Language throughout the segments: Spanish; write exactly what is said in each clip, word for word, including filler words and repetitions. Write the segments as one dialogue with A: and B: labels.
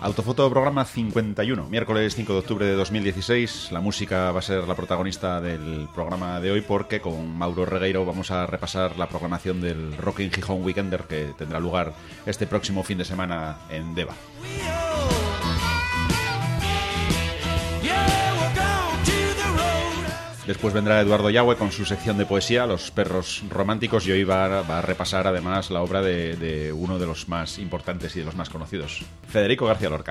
A: Autofoto programa cincuenta y uno, miércoles cinco de octubre de dos mil dieciséis. La música va a ser la protagonista del programa de hoy porque con Mauro Regueiro vamos a repasar la programación del Rock in Gijón Weekender que tendrá lugar este próximo fin de semana en Deva. Después vendrá Eduardo Yagüe con su sección de poesía, Los perros románticos, y hoy va, va a repasar además la obra de, de uno de los más importantes y de los más conocidos, Federico García Lorca.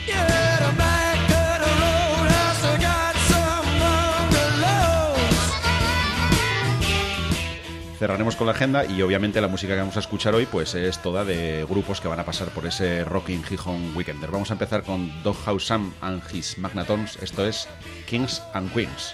A: Cerraremos con la agenda y obviamente la música que vamos a escuchar hoy pues es toda de grupos que van a pasar por ese Rock in Gijón Weekender. Vamos a empezar con Doghouse Sam and His Magnatons, esto es Kings and Queens.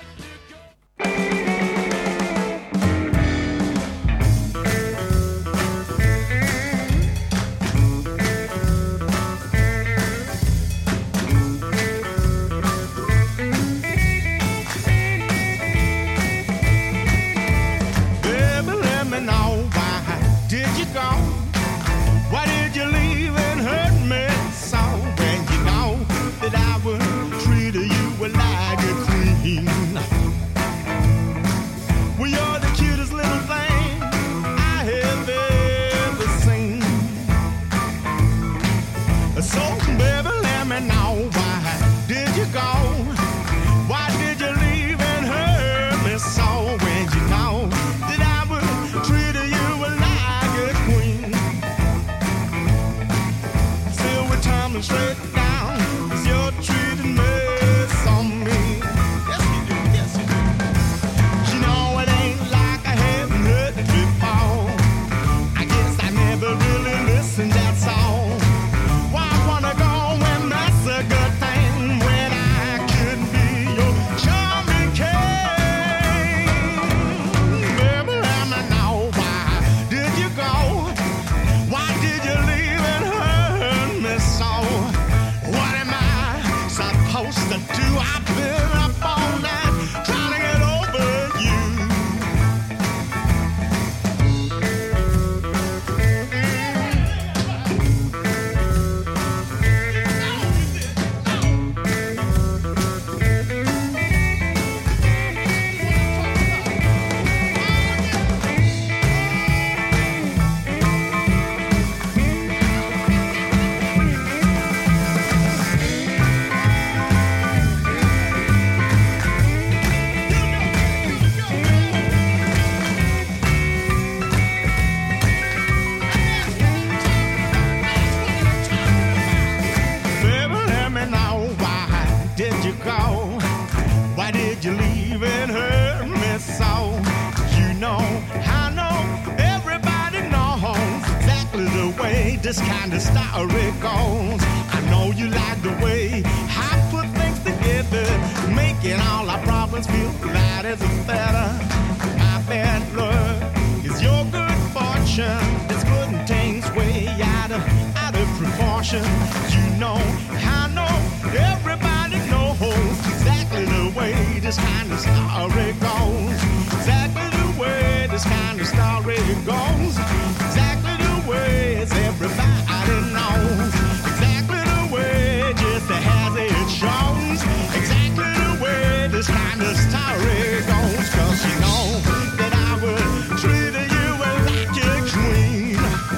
B: This kind of story goes. I know you like the way I put things together, making all our problems feel light as a feather. My bad luck is your good fortune. It's putting things way out of out of proportion. You know, I know everybody knows exactly the way this kind of story goes. Exactly the way this kind of story goes. Exactly the way it's everybody knows. Exactly the way just as it shows. Exactly the way this kind of story goes. Cause you know that I would treat you like a queen.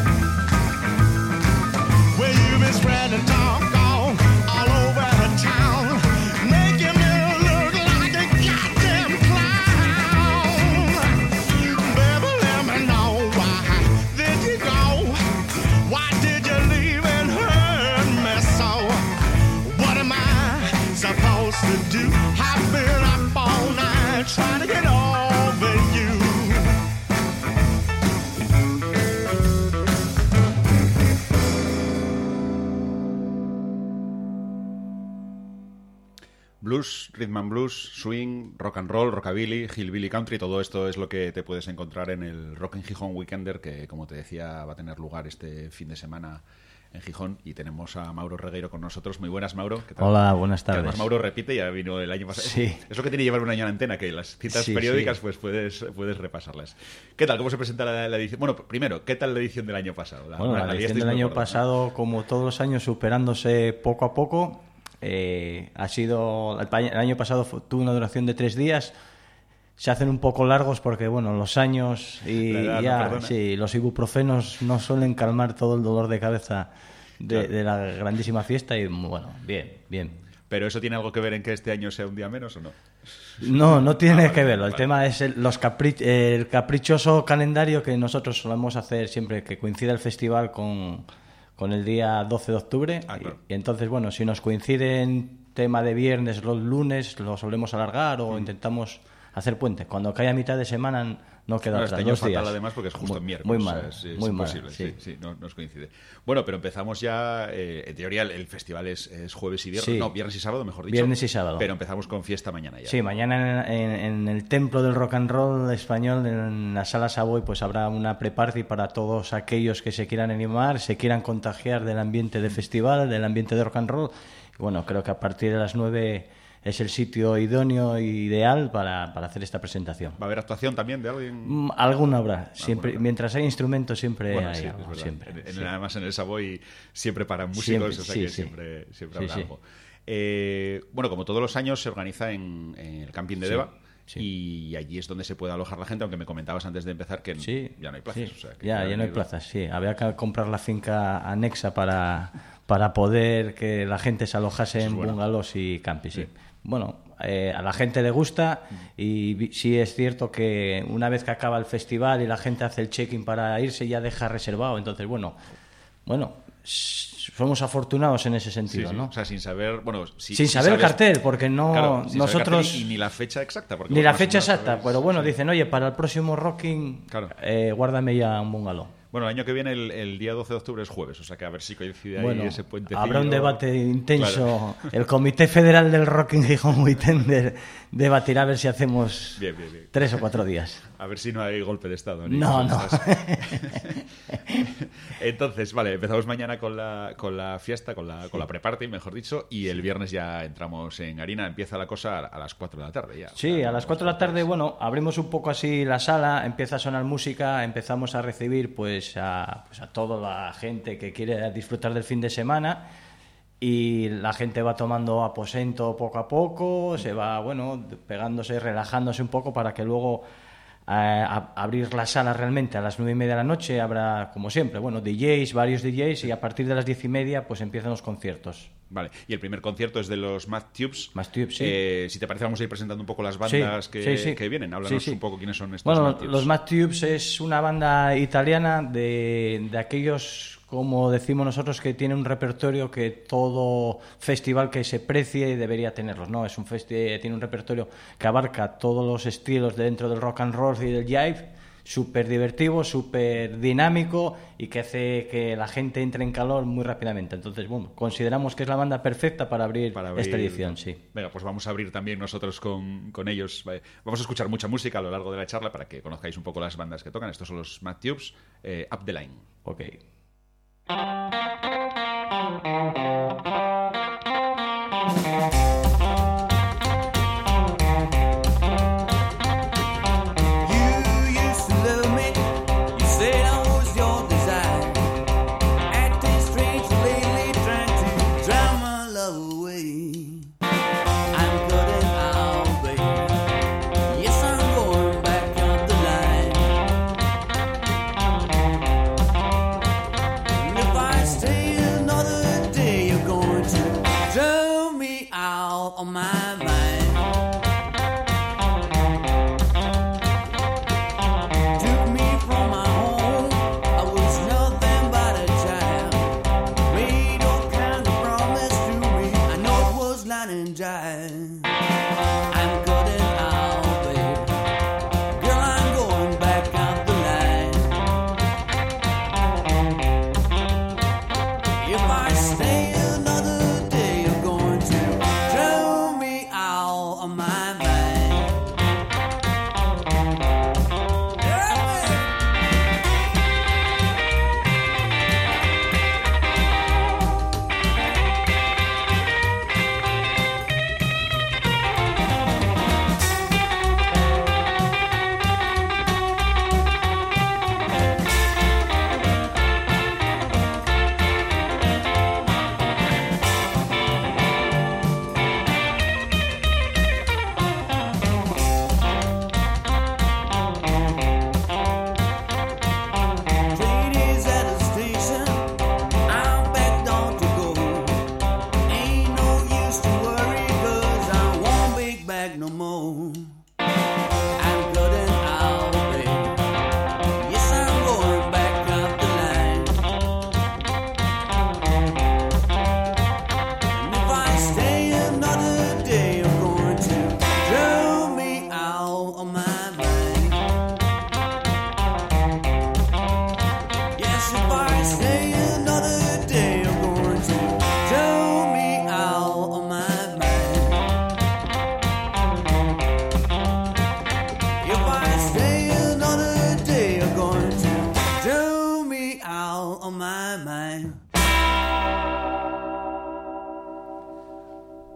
B: Well, you've been spreading talk all, all over town, making me look like a goddamn clown. Baby, let me know why did you go? Why did you leave and hurt me so? What am I supposed to do? I've been up all night trying to get over you.
A: Blues, rhythm and blues, swing, rock and roll, rockabilly, hillbilly country, todo esto es lo que te puedes encontrar en el Rock in Gijón Weekender que, como te decía, va a tener lugar este fin de semana en Gijón, y tenemos a Mauro Regueiro con nosotros. Muy buenas, Mauro. ¿Qué tal?
C: Hola, buenas tardes.
A: Que además Mauro repite, ya vino el año pasado.
C: Sí.
A: Es lo que tiene llevar un año en antena, que las citas
C: Sí,
A: periódicas
C: sí.
A: pues puedes, puedes repasarlas. ¿Qué tal? ¿Cómo se presenta la, la edición? Bueno, primero, ¿qué tal la edición del año pasado? La,
C: Bueno, la, la edición del año pasado, ¿no? Como todos los años, superándose poco a poco. Eh, ha sido el, el año pasado fue, tuvo una duración de tres días. Se hacen un poco largos porque, bueno, los años y
A: edad,
C: ya,
A: no
C: sí, los ibuprofenos no suelen calmar todo el dolor de cabeza de,
A: claro.
C: de la grandísima fiesta y, bueno, bien, bien.
A: ¿Pero eso tiene algo que ver en que este año sea un día menos o no?
C: No, no tiene
A: ah, vale,
C: que verlo. El
A: vale.
C: tema es el, los capri el caprichoso calendario que nosotros solemos hacer siempre que coincida el festival con, con el día doce de octubre.
A: Ah, claro.
C: y, y entonces, bueno, si nos coincide en tema de viernes, los lunes, lo solemos alargar o mm. intentamos hacer puente. Cuando cae a mitad de semana no queda
A: no,
C: otra.
A: Este año
C: dos
A: es fatal
C: días.
A: además porque es justo
C: muy,
A: en miércoles.
C: Muy mal,
A: o sea, es, es
C: muy
A: imposible,
C: mal,
A: sí,
C: sí.
A: sí, no nos coincide. Bueno, pero empezamos ya, eh, en teoría el, el festival es, es jueves y viernes,
C: Sí.
A: no, viernes y sábado, mejor dicho.
C: Viernes y sábado.
A: Pero empezamos con fiesta mañana ya.
C: Sí, mañana en, en, en el templo del rock and roll español, en la sala Savoy, pues habrá una pre-party para todos aquellos que se quieran animar, se quieran contagiar del ambiente de festival, del ambiente de rock and roll. Y bueno, creo que a partir de las nueve es el sitio idóneo e ideal para, para hacer esta presentación.
A: ¿Va a haber actuación también de alguien?
C: Mm, alguna habrá. Siempre,
A: ¿Alguna?
C: Mientras hay instrumentos siempre
A: Bueno,
C: hay
A: sí,
C: algo.
A: es verdad.
C: Siempre,
A: en, en,
C: sí.
A: Además en el Savoy siempre paran músicos,
C: Siempre,
A: o sea
C: sí,
A: que
C: sí.
A: siempre, siempre
C: Sí,
A: habrá
C: sí.
A: algo. Eh, bueno, como todos los años se organiza en, en el camping de
C: Sí,
A: Deva.
C: sí.
A: Y allí es donde se puede alojar la gente, aunque me comentabas antes de empezar que
C: Sí,
A: ya no hay plazas.
C: sí.
A: O sea, que
C: ya, ya no hay
A: hay-
C: plazas, sí. Había que comprar la finca anexa para, para poder que la gente se alojase
A: Eso es
C: en
A: bueno.
C: bungalows y campings, sí.
A: Sí.
C: Bueno, eh, a la gente le gusta y vi- sí es cierto que una vez que acaba el festival y la gente hace el check-in para irse, ya deja reservado. Entonces, bueno, bueno, s- somos afortunados en ese
A: Sí,
C: sentido,
A: sí.
C: ¿no?
A: O sea, sin saber, bueno, si-
C: Sin
A: si
C: saber el
A: sabes-
C: cartel, porque no
A: Claro, sin saber
C: nosotros
A: cartel y ni la fecha exacta. Porque
C: ni la
A: vosotros
C: fecha
A: no
C: exacta,
A: sabéis.
C: pero bueno,
A: Sí.
C: dicen, oye, para el próximo Rocking,
A: Claro.
C: eh, guárdame ya un bungalow.
A: Bueno, el año que viene, el, el día doce de octubre es jueves, o sea que a ver si coincide ahí
C: Bueno,
A: ese puentecillo.
C: habrá un debate intenso.
A: Claro.
C: El Comité Federal del Rock in Gijón Weekender debatirá a ver si hacemos
A: Bien, bien, bien.
C: tres o cuatro días.
A: A ver si no hay golpe de Estado. ni
C: No, no.
A: cosas. Entonces, vale, empezamos mañana con la, con la fiesta, con la, con la pre-party, mejor dicho, y el viernes ya entramos en harina. Empieza la cosa a, a las cuatro de la tarde ya.
C: Sí,
A: O sea,
C: a las cuatro de la tarde, bueno, abrimos un poco así la sala, empieza a sonar música, empezamos a recibir pues a, pues a toda la gente que quiere disfrutar del fin de semana y la gente va tomando aposento poco a poco, se va, bueno, pegándose, relajándose un poco para que luego eh, a, abrir la sala realmente a las nueve y media de la noche habrá, como siempre, bueno, D Js, varios D Js y a partir de las diez y media pues empiezan los conciertos.
A: Vale, y el primer concierto es de los Mad Tubes.
C: Mad Tubes, sí.
A: Eh, si te parece, vamos a ir presentando un poco las bandas
C: Sí,
A: que,
C: sí, sí.
A: que vienen. Háblanos
C: Sí, sí.
A: un poco quiénes son estos
C: Bueno,
A: Mad Tubes.
C: los Mad Tubes es una banda italiana de, de aquellos, como decimos nosotros, que tiene un repertorio que todo festival que se precie debería tenerlos, ¿no? Es un festi- tiene un repertorio que abarca todos los estilos dentro del rock and roll y del jive, súper divertido, súper dinámico y que hace que la gente entre en calor muy rápidamente. Entonces, bueno, consideramos que es la banda perfecta para abrir,
A: Para abrir-
C: esta edición, sí.
A: Venga, pues vamos a abrir también nosotros con, con ellos. Vale. Vamos a escuchar mucha música a lo largo de la charla para que conozcáis un poco las bandas que tocan. Estos son los Mad Tubes, eh, Up the Line.
C: Ok.
D: You used to love me. You said I was your desire. Acting strange lately, trying to drown my love away. I'm cutting out, baby. Yes, I'm going back up the line. And if I stay another day, you're going to drown me out of my mind. Took me from my home, I was nothing but a child. Made all kinds of promise to me, I know it was lying and jive. I'm cutting out, baby. Girl, I'm going back out the line. If I stay another day, you're going to drown me out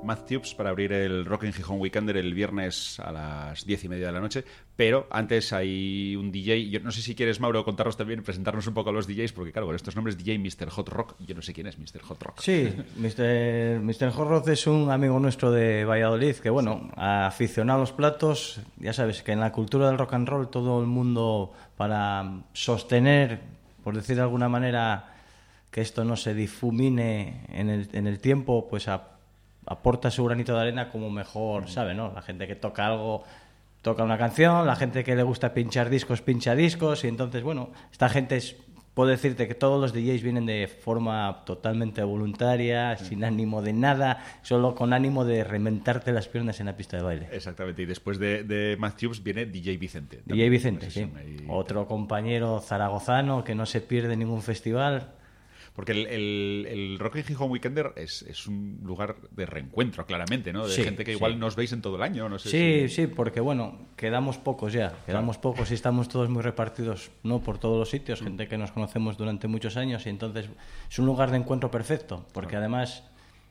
A: Mad Tubes para abrir el Rock in Gijón Weekender el viernes a las diez y media de la noche. Pero antes hay un D J. Yo no sé si quieres, Mauro, contarnos también, presentarnos un poco a los D Js, porque claro, con estos nombres D J mister Hot Rock, yo no sé quién es mister Hot Rock.
C: Sí, mister mister Hot Rock es un amigo nuestro de Valladolid que, bueno, aficionado a los platos. Ya sabes que en la cultura del rock and roll todo el mundo, para sostener, por decir de alguna manera, que esto no se difumine en el, en el tiempo, pues a, aporta su granito de arena como mejor sabe, ¿no? La gente que toca algo, toca una canción, la gente que le gusta pinchar discos, pincha discos, y entonces, bueno, esta gente es... Puedo decirte que todos los D Js vienen de forma totalmente voluntaria, sí. sin ánimo de nada, solo con ánimo de reventarte las piernas en la pista de baile.
A: Exactamente, y después de, de Mad Tubes viene D J Vicente.
C: D J Vicente, sí. Ahí... Otro compañero zaragozano que no se pierde ningún festival.
A: Porque el, el, el Rock in Gijón Weekender es, es un lugar de reencuentro, claramente, ¿no? De
C: sí,
A: gente que igual
C: sí.
A: nos veis en todo el año, no sé
C: Sí,
A: si...
C: sí, porque, bueno, quedamos pocos ya. Quedamos claro. pocos y estamos todos muy repartidos, ¿no? Por todos los sitios, gente que nos conocemos durante muchos años, y entonces es un lugar de encuentro perfecto, porque claro. además...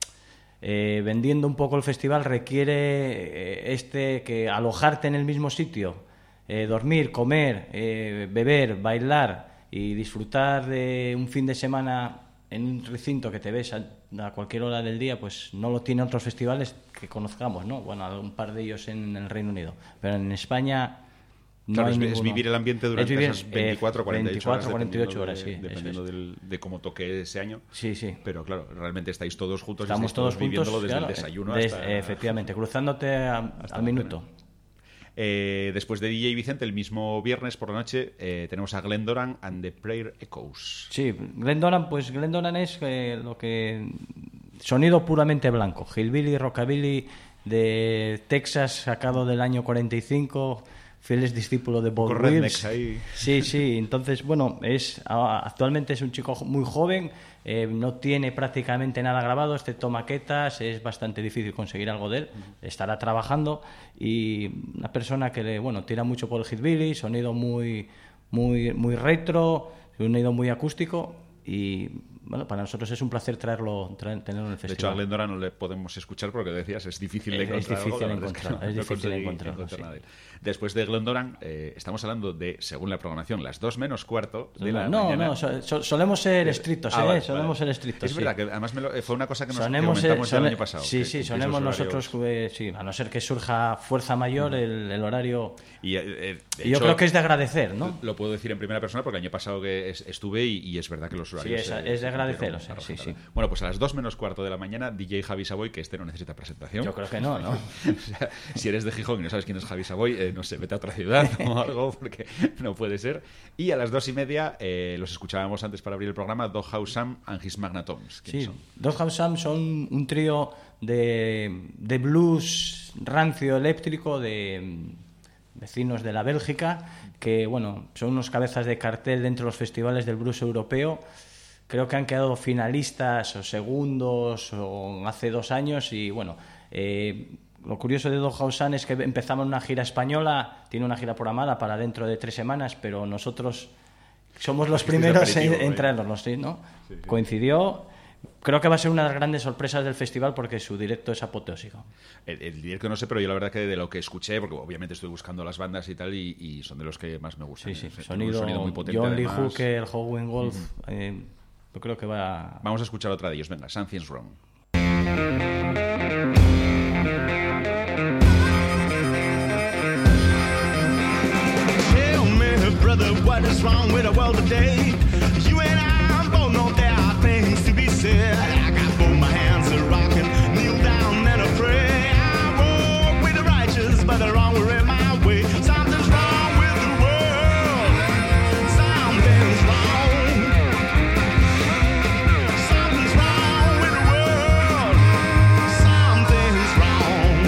C: Eh, vendiendo un poco el festival requiere eh, este que alojarte en el mismo sitio, eh, dormir, comer, eh, beber, bailar y disfrutar de un fin de semana en un recinto que te ves a, a cualquier hora del día, pues no lo tienen otros festivales que conozcamos, ¿no? Bueno, un par de ellos en el Reino Unido, pero en España no
A: claro,
C: hay
A: es,
C: ninguno.
A: Es vivir el ambiente durante
C: vivir,
A: esas veinticuatro, cuarenta y ocho horas,
C: cuarenta y ocho horas,
A: de,
C: sí,
A: dependiendo
C: es.
A: del, de cómo toque ese año.
C: Sí, sí.
A: Pero claro, realmente estáis todos juntos.
C: Estamos
A: y
C: todos,
A: todos
C: juntos,
A: viviéndolo desde
C: claro,
A: el desayuno
C: des,
A: hasta...
C: efectivamente, cruzándote a,
A: hasta
C: al minuto.
A: Eh, después de D J Vicente, el mismo viernes por la noche, eh, tenemos a Glenn Doran and the Prayer Echoes.
C: Sí, Glenn Doran, pues Glenn Doran es eh, lo que... Sonido puramente blanco, hillbilly, rockabilly de Texas, sacado del año cuarenta y cinco, fieles discípulo de Bob Wills.
A: Ahí.
C: Sí, sí, entonces, bueno, es actualmente es un chico muy joven, eh, no tiene prácticamente nada grabado, excepto maquetas, es bastante difícil conseguir algo de él, estará trabajando, y una persona que le, bueno, tira mucho por el hillbilly, sonido muy, muy, muy retro, sonido muy acústico, y bueno, para nosotros es un placer traerlo, traer, tenerlo en el festival.
A: De hecho, a Glenn Doran no le podemos escuchar porque decías, es difícil de
C: es,
A: encontrar.
C: Es difícil
A: algo,
C: encontrar,
A: es, que no,
C: es
A: no
C: difícil encontrar.
A: encontrar sí. Después de Glenn Doran, eh, estamos hablando de, según la programación, las dos menos cuarto de la
C: no,
A: mañana.
C: No, no, so, solemos ser estrictos,
A: ah,
C: ¿eh?
A: Vale,
C: solemos
A: vale.
C: ser estrictos.
A: Es
C: sí.
A: verdad que además me lo, fue una cosa que nos
C: sonemos
A: que comentamos
C: ser,
A: el
C: sone,
A: año pasado.
C: Sí,
A: que,
C: sí,
A: que
C: sonemos nosotros, eh, sí, a no ser que surja fuerza mayor, mm. el, el horario...
A: Y, eh, de
C: y yo
A: hecho,
C: creo que es de agradecer, ¿no?
A: Lo puedo decir en primera persona porque el año pasado que es, estuve y, y es verdad que los horarios...
C: Sí, es, es de agradecer, o sea, sí, sí.
A: Bueno, pues a las dos menos cuarto de la mañana, D J Javi Savoy, que este no necesita presentación.
C: Yo creo que no, ¿no?
A: O sea, si eres de Gijón y no sabes quién es Javi Savoy, eh, no sé, vete a otra ciudad o algo, porque no puede ser. Y a las dos y media, eh, los escuchábamos antes para abrir el programa, Doghouse Sam and His Magnatoms.
C: Sí,
A: son?
C: Doghouse Sam son un trío de, de blues rancio eléctrico de vecinos de la Bélgica, que, bueno, son unos cabezas de cartel dentro de los festivales del blues europeo. Creo que han quedado finalistas o segundos o hace dos años y, bueno, eh, lo curioso de Doghouse Sam es que empezamos una gira española, tiene una gira programada para dentro de tres semanas, pero nosotros somos los primeros en, en traernos, ¿sí, ¿no? Sí, sí. Coincidió. Creo que va a ser una de las grandes sorpresas del festival porque su directo es apoteósico.
A: El, el directo no sé, pero yo la verdad que de lo que escuché, porque obviamente estoy buscando las bandas y tal, y, y son de los que más me gustan.
C: Sí, sí,
A: ¿eh?
C: sonido,
A: sonido muy potente.
C: John Lee
A: además.
C: Hooker, Howlin' Wolf, uh-huh. eh, yo creo que va...
A: Vamos a escuchar otra de ellos, venga, Something's Wrong.
B: Tell me, brother, what is wrong with the world today? You and I both know there are things to be said. I got both my hands are rocking, kneel down and I pray. I walk with the righteous, but the wrong were in my way. Something's wrong with the world. Something's wrong. Something's wrong with the world. Something's wrong.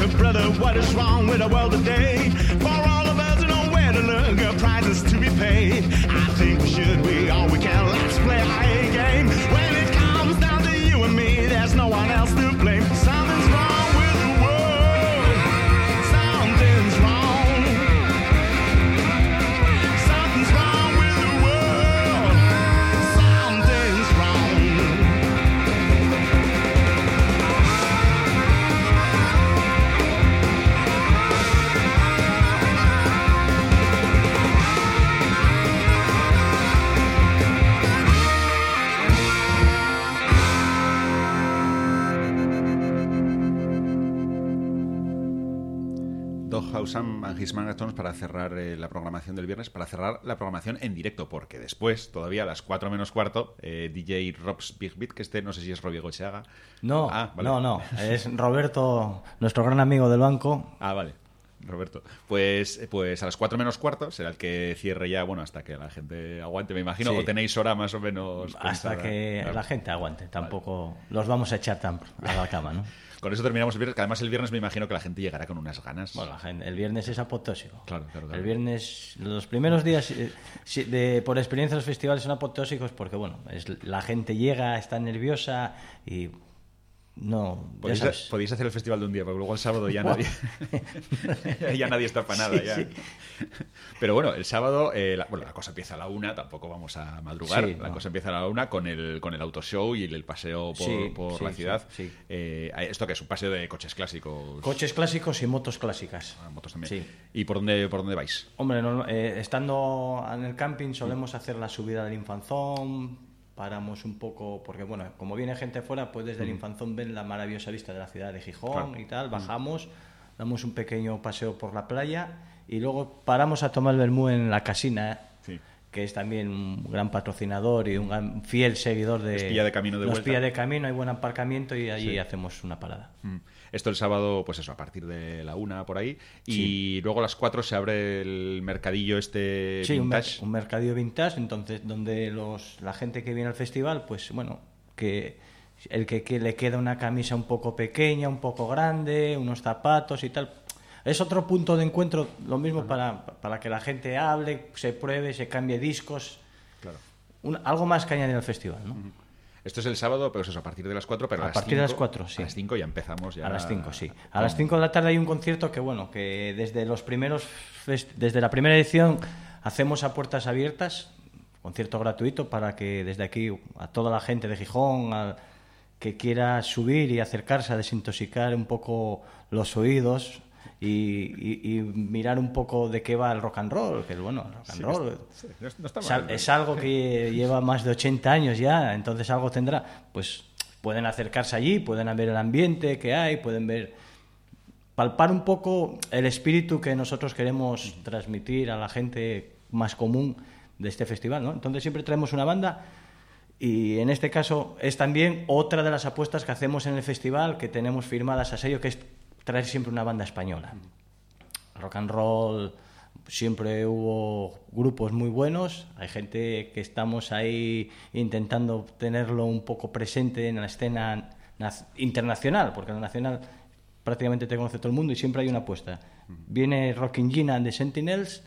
B: brother, what is wrong with the world today? For all of us who know where to look, uh, prizes to be paid. I think we should, we all we can, let's play our A game. When it comes down to you and me, there's no one else to blame. Something's wrong with the world. Something's wrong. Something's wrong with the world. Something's wrong.
A: Doghouse Sam and His Marathons para cerrar eh, la programación del viernes, para cerrar la programación en directo, porque después, todavía a las cuatro menos cuarto, eh, D J Rob's Big Beat, que este no sé si es Robbie Gocheaga.
C: No,
A: Ah, vale.
C: no, no. Es Roberto, nuestro gran amigo del banco.
A: Ah, vale. Roberto. Pues, pues a las cuatro menos cuarto será el que cierre ya, bueno, hasta que la gente aguante, me imagino.
C: Sí.
A: ¿O tenéis hora más o menos
C: Hasta
A: pensada?
C: que
A: Claro.
C: la gente aguante. Tampoco los vamos a echar tan a la cama, ¿no?
A: Con eso terminamos el viernes, que además el viernes me imagino que la gente llegará con unas ganas.
C: Bueno, la gente- el viernes es apoteósico.
A: Claro, claro, claro.
C: El viernes, los primeros días, eh, sí, de, por experiencia, los festivales son apoteósicos porque, bueno, es, la gente llega, está nerviosa y no. Ya
A: Podéis,
C: sabes.
A: podéis hacer el festival de un día, porque luego el sábado ya nadie ya nadie está para nada.
C: Sí,
A: ya.
C: sí.
A: Pero bueno, el sábado, eh, la, bueno, la cosa empieza a la una, tampoco vamos a madrugar.
C: Sí,
A: la
C: no.
A: cosa empieza a la una con el, con el autoshow y el, el paseo por,
C: Sí,
A: por
C: sí,
A: la ciudad.
C: sí, sí.
A: Eh, ¿Esto qué es? Un paseo de coches clásicos.
C: Coches clásicos y motos clásicas.
A: Ah, motos también.
C: Sí.
A: ¿Y por dónde, por dónde vais?
C: Hombre, no- eh, estando en el camping solemos hacer la subida del Infanzón, paramos un poco, porque bueno, como viene gente fuera, pues desde el Infanzón ven la maravillosa vista de la ciudad de Gijón
A: Claro.
C: y tal, bajamos, damos un pequeño paseo por la playa y luego paramos a tomar el vermú en la Casina,
A: Sí.
C: que es también un gran patrocinador y un gran fiel seguidor de...
A: Nos pilla de camino de
C: nos
A: vuelta.
C: pilla de camino, hay buen aparcamiento y allí
A: Sí.
C: hacemos una parada.
A: Mm. Esto el sábado, pues eso, a partir de la una por ahí. Y luego a las cuatro se abre el mercadillo este
C: Sí, un, mer-
A: vintage.
C: un mercadillo vintage, entonces donde los la gente que viene al festival, pues bueno, que el que, que le queda una camisa un poco pequeña, un poco grande, unos zapatos y tal. Es otro punto de encuentro, lo mismo para, para que la gente hable, se pruebe, se cambie discos.
A: Claro.
C: Un- algo más que añadir al festival, ¿no?
A: Esto es el sábado, pero eso es a partir de las cuatro. Pero a,
C: A
A: las
C: partir de las
A: cinco-
C: cuatro, sí.
A: A las cinco ya empezamos. Ya
C: A las cinco, sí. A
A: con-
C: las cinco de la tarde hay un concierto que, bueno, que desde los primeros fest- desde la primera edición hacemos a puertas abiertas, concierto gratuito para que desde aquí a toda la gente de Gijón al que quiera subir y acercarse a desintoxicar un poco los oídos y, y- y mirar un poco de qué va el rock and roll, que bueno, el rock and
A: Sí,
C: roll
A: sí, no, no está
C: es,
A: mal,
C: al-
A: ¿no?
C: es algo que lleva más de ochenta años ya, entonces algo tendrá. Pues pueden acercarse allí, pueden ver el ambiente que hay, pueden ver, palpar un poco el espíritu que nosotros queremos transmitir a la gente más común de este festival, ¿no? Entonces siempre traemos una banda y en este caso es también otra de las apuestas que hacemos en el festival, que tenemos firmadas a sello, que es traer siempre una banda española. Rock and roll, siempre hubo grupos muy buenos, hay gente que estamos ahí intentando tenerlo un poco presente en la escena naz- internacional, porque en la nacional prácticamente te conoce todo el mundo y siempre hay una apuesta. Viene Rockin' Gina and the Sentinels,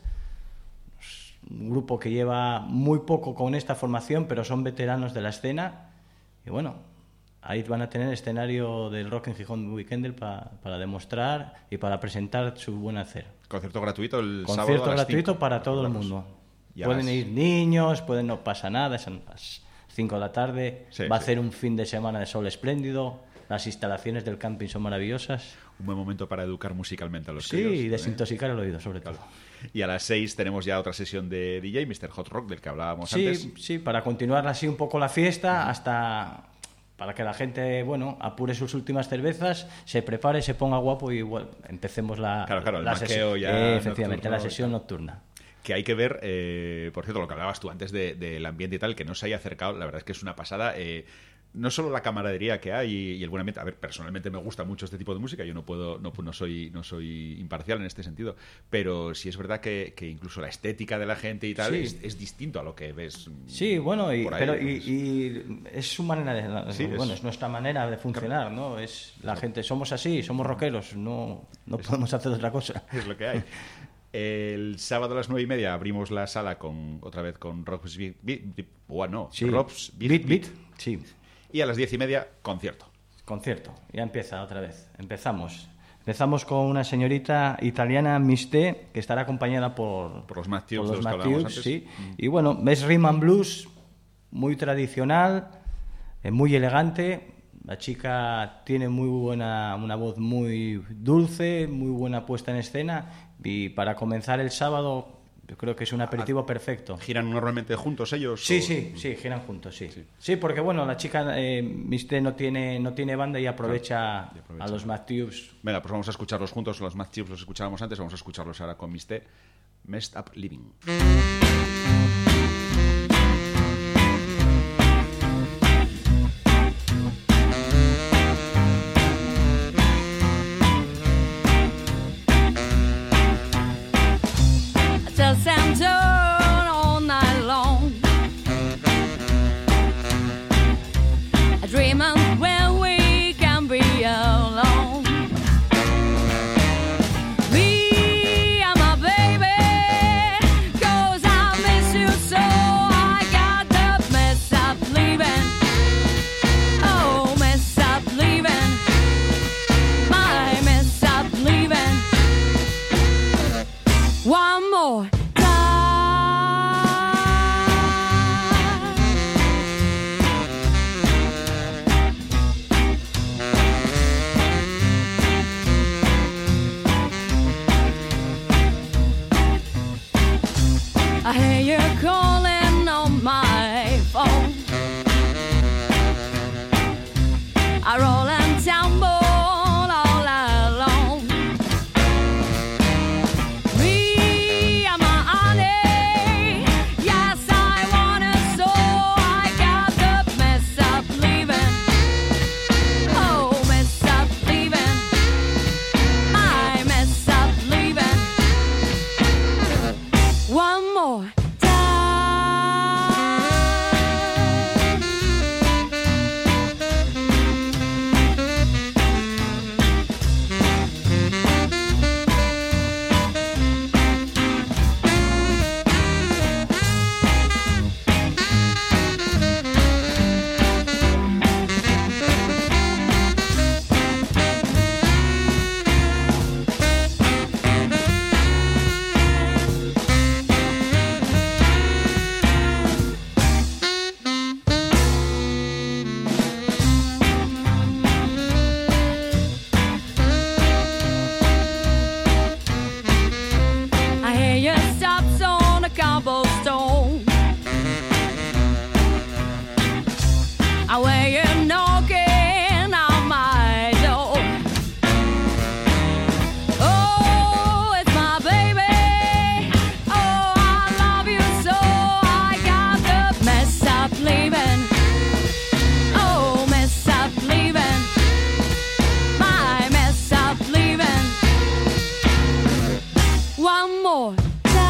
C: un grupo que lleva muy poco con esta formación, pero son veteranos de la escena y bueno, ahí van a tener escenario del Rock en Gijón Weekender pa- para demostrar y para presentar su buen hacer.
A: Concierto gratuito el sábado.
C: Concierto
A: a las
C: gratuito
A: cinco.
C: para todo el
A: Recordamos.
C: mundo.
A: Y a
C: Pueden
A: las-
C: ir niños, pueden, no pasa nada, son las cinco de la tarde.
A: Sí,
C: Va a
A: sí.
C: hacer un fin de semana de sol espléndido. Las instalaciones del camping son maravillosas.
A: Un buen momento para educar musicalmente a los
C: Sí,
A: críos,
C: y
A: ¿eh?
C: desintoxicar el oído, sobre todo.
A: Y a las seis tenemos ya otra sesión de D J, mister Hot Rock, del que hablábamos
C: Sí,
A: antes.
C: sí, para continuar así un poco la fiesta, hasta para que la gente, bueno, apure sus últimas cervezas, se prepare, se ponga guapo y bueno, empecemos la,
A: Claro, claro, el
C: la
A: maqueo
C: sesión.
A: ya
C: Eh, efectivamente,
A: nocturno
C: la
A: y
C: sesión
A: tal.
C: nocturna.
A: Que hay que ver, eh, por cierto, lo que hablabas tú antes de- del ambiente y tal, que no se haya acercado, la verdad es que es una pasada. Eh, no solo la camaradería que hay y, y el buen ambiente. A ver, personalmente me gusta mucho este tipo de música, yo no puedo, no, no soy no soy imparcial en este sentido, pero sí es verdad que, que incluso la estética de la gente y tal
C: Sí.
A: es, es distinto a lo que ves.
C: Sí, bueno, y,
A: por ahí,
C: pero
A: pues.
C: y, y es su manera de,
A: Sí,
C: bueno,
A: es-
C: es nuestra manera de funcionar, ¿no? Es la gente, somos así, somos rockeros, no, no podemos hacer otra cosa.
A: Es lo que hay. El sábado a las nueve y media abrimos la sala con otra vez con Rob's Big Beat, o no,
C: Sí.
A: Rob's Big
C: Beat,
A: Beat.
C: beat, sí,
A: Y a las diez y media concierto.
C: concierto. Ya empieza otra vez. Empezamos. Empezamos con una señorita italiana, Miss T, que estará acompañada por,
A: Por los Matthews,
C: por
A: de
C: los
A: los que hablábamos
C: Matthews,
A: antes.
C: sí. Y bueno, es rhythm and blues, muy tradicional, eh, muy elegante. La chica tiene muy buena, una voz muy dulce, muy buena puesta en escena. Y para comenzar el sábado, yo creo que es un aperitivo perfecto.
A: ¿Giran normalmente juntos ellos?
C: Sí,
A: o-
C: sí, sí, giran juntos, sí. Sí, porque bueno, la chica eh, Miss T no tiene, no tiene banda y aprovecha,
A: y aprovecha.
C: a los Matthews.
A: Venga, pues vamos a escucharlos juntos. Los Matthews los escuchábamos antes, vamos a escucharlos ahora con Miss T. Messed Up Living.
E: I tell Sam turn all night long. I dream of when we can be alone. Me and my baby, 'cause I miss you so. I got the mess up leaving. Oh, mess up leaving. My mess up leaving. One more time. I hear you calling on my phone. I roll and tumble all alone. Me and my honey, yes I wanna so. I got the mess up leaving. Oh, mess up leaving. My mess up leaving. One more time. I hear your stops on a cobblestone. I wear you knocking on my door. Oh, it's my baby. Oh, I love you so. I got the mess up leaving. Oh, mess up leaving. My mess up leaving. One more time.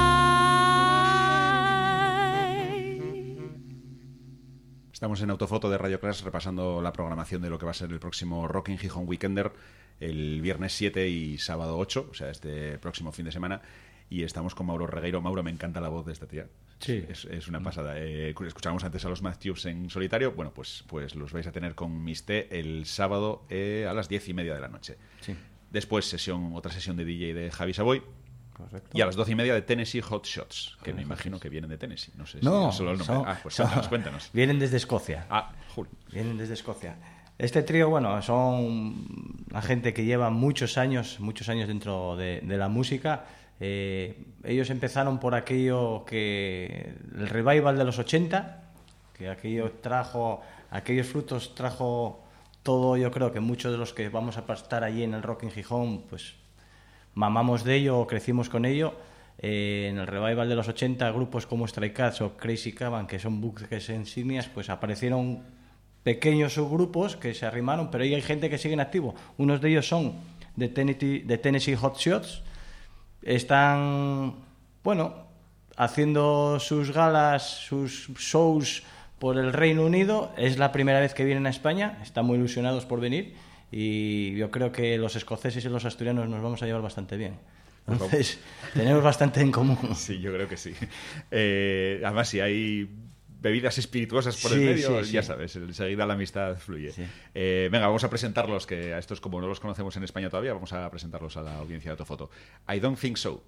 A: Estamos en Autofoto de Radio Clash repasando la programación de lo que va a ser el próximo Rock in Gijón Weekender el viernes siete y sábado ocho, o sea, este próximo fin de semana. Y estamos con Mauro Regueiro. Mauro, me encanta la voz de esta tía.
C: Sí.
A: Es, es una pasada. Eh, escuchábamos antes a los Matthews en solitario. Bueno, pues, pues los vais a tener con Miss T el sábado eh, a las diez y media de la noche.
C: Sí.
A: Después sesión, otra sesión de D J de Javi Savoy.
C: Correcto.
A: Y a las doce y media de Tennessee Hot Shots, que me imagino que vienen de Tennessee. No sé si
C: No,
A: solo el nombre.
C: son-
A: Ah, pues
C: son-
A: cuéntanos, cuéntanos.
C: Vienen desde Escocia.
A: Ah, Jul.
C: Vienen desde Escocia. Este trío, bueno, son la gente que lleva muchos años, muchos años dentro de, de la música. Eh, ellos empezaron por aquello que el revival de los ochenta, que aquello trajo, aquellos frutos trajo todo. Yo creo que muchos de los que vamos a estar allí en el Rock in Gijón, pues mamamos de ello o crecimos con ello. Eh, en el revival de los ochenta, grupos como Stray Cats o Crazy Caban, que son buques insignias, pues aparecieron pequeños subgrupos que se arrimaron, pero ahí hay gente que sigue en activo. Unos de ellos son de Tennessee, de Tennessee Hot Shots. Están, bueno, haciendo sus galas, sus shows por el Reino Unido. Es la primera vez que vienen a España, están muy ilusionados por venir y yo creo que los escoceses y los asturianos nos vamos a llevar bastante bien. Entonces, tenemos bastante en común.
A: Sí, yo creo que sí. Eh, además, si hay bebidas espirituosas por
C: Sí,
A: el medio,
C: sí,
A: ya
C: sí.
A: sabes, enseguida la amistad fluye.
C: Sí.
A: Eh, venga, vamos a presentarlos, que a estos, como no los conocemos en España todavía, vamos a presentarlos a la audiencia de Autofoto. I Don't Think So.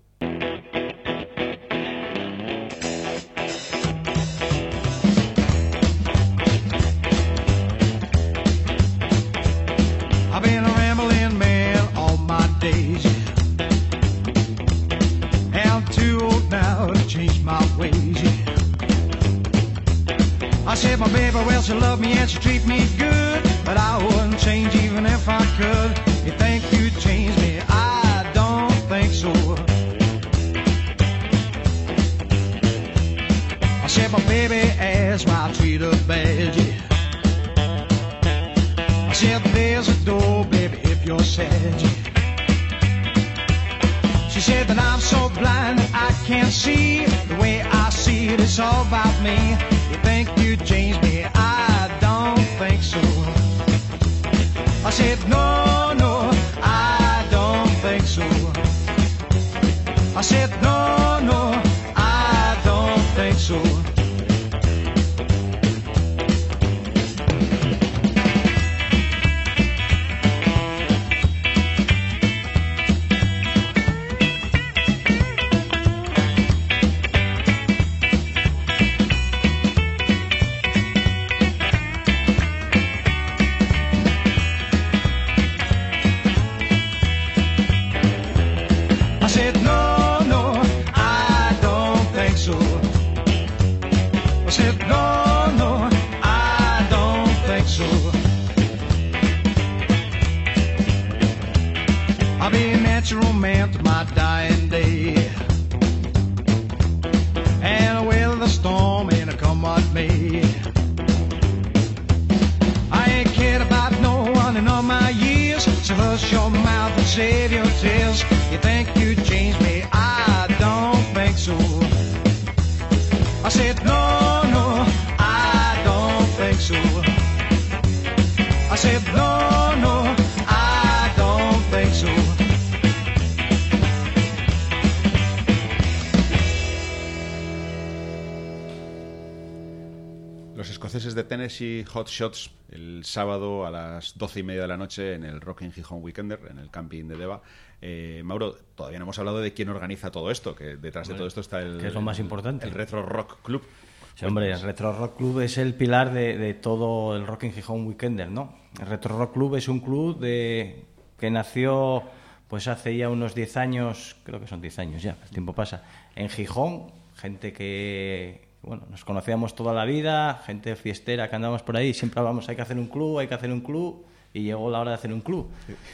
B: I've been a rambling man all my days. And I'm too old now to change my ways. I said my baby, well, she loved me and she treat me good, but I wouldn't change even if I could. You think you'd change me? I don't think so. I said my baby asked why I treat her bad, yeah. I said there's a door, baby, if you're sad, yeah. She said that I'm so blind that I can't see. The way I see it, it's all about me. You think you changed me? I don't think so. I said no, no, I don't think so. I said no, no, I don't think so. I said no, no, I don't think so. I said no, no, I don't think so. I'll be a natural man to my dying day, and I'll weather the storm and I'll come what may. I ain't cared about no one in all my years, so hush your mouth and save your tears. You think you changed me? I don't think so. I said no, no, I don't think so. I said no, no, I don't think so.
A: Los escoceses de Tennessee Hot Shots el sábado a las doce y media de la noche en el Rockin' Gijón Weekender, en el camping de Deva. Eh, Mauro, todavía no hemos hablado de quién organiza todo esto, que detrás de todo esto está el,
C: que es lo más importante.
A: el Retro Rock Club.
C: Sí, hombre, el Retro Rock Club es el pilar de, de todo el Rockin' Gijón Weekender, ¿no? El Retro Rock Club es un club de, que nació pues hace ya unos diez años, creo que son diez años ya, el tiempo pasa, en Gijón, gente que, bueno, nos conocíamos toda la vida, gente fiestera que andábamos por ahí, siempre hablábamos, hay que hacer un club, hay que hacer un club, y llegó la hora de hacer un club.